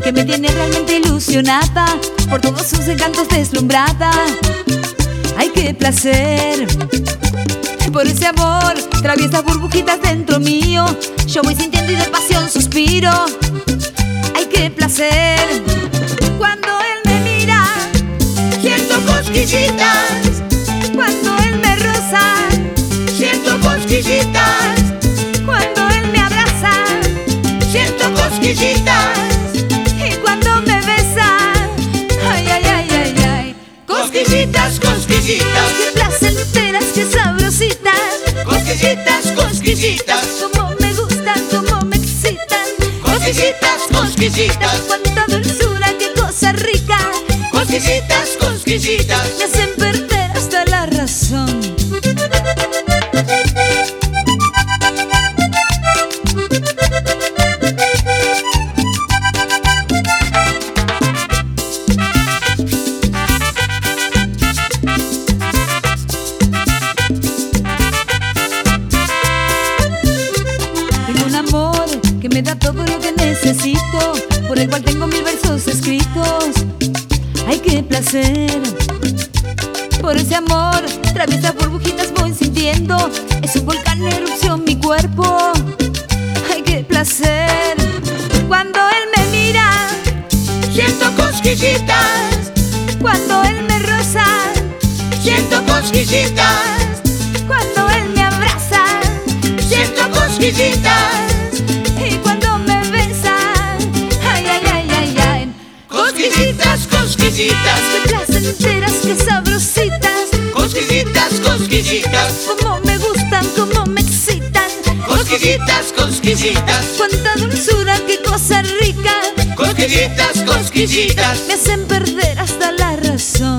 que me tiene realmente ilusionada, por todos sus encantos deslumbrada. Ay, qué placer, por ese amor, traviesas burbujitas dentro mío. Yo voy sintiendo y de pasión suspiro. Ay, qué placer, cuando él me mira, siento cosquillitas. cuando él me roza, Siento cosquillitas. cuando él me abraza, Siento cosquillitas. y cuando me besa. Ay, ay, ay, ay, ay. Cosquillitas, cosquillitas. Qué placenteras, qué sabrositas. Cosquillitas, cosquillitas. Cómo me gustan, cómo me excitan. Cosquillitas, cosquillitas. Cuánta dulzura, qué cosa rica. Cosquillitas, cosquillitas. Me hacen perder hasta la razón. Tengo un amor que me da todo lo que necesito, por el cual tengo 1000 versos escritos. Ay, qué placer, por ese amor, traviesas burbujitas voy sintiendo. Es un volcán en erupción mi cuerpo. Ay, qué placer, cuando él me mira, Siento cosquillitas. cuando él me roza, Siento cosquillitas. cuando él me abraza, Siento cosquillitas. y cuando me besa. Ay, ay, ay, ay, ay. Cosquillitas, cosquillitas. Qué placenteras, qué sabrositas. Cosquillitas, cosquillitas. Cómo me gustan, cómo me excitan. Cosquillitas, cosquillitas. Cuánta dulzura, qué cosa rica. Cosquillitas, cosquillitas. Me hacen perder hasta la razón.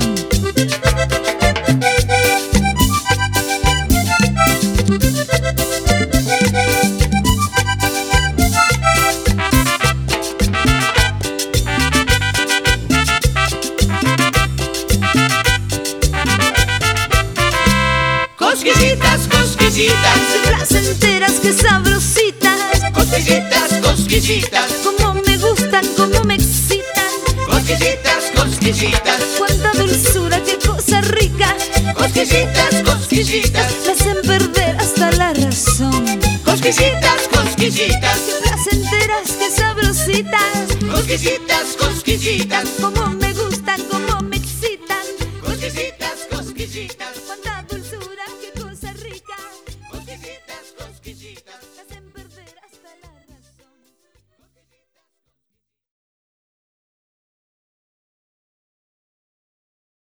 Cosquillitas, cosquillitas. Qué placenteras, qué sabrositas. Cosquillitas, cosquillitas. Cómo me gustan, cómo me excitan. Cosquillitas, cosquillitas. Cuánta dulzura, qué cosa rica. Cosquillitas, cosquillitas. Me hacen perder hasta la razón. Cosquillitas, cosquillitas. Qué placenteras, qué sabrositas. Cosquillitas, cosquillitas. Cómo me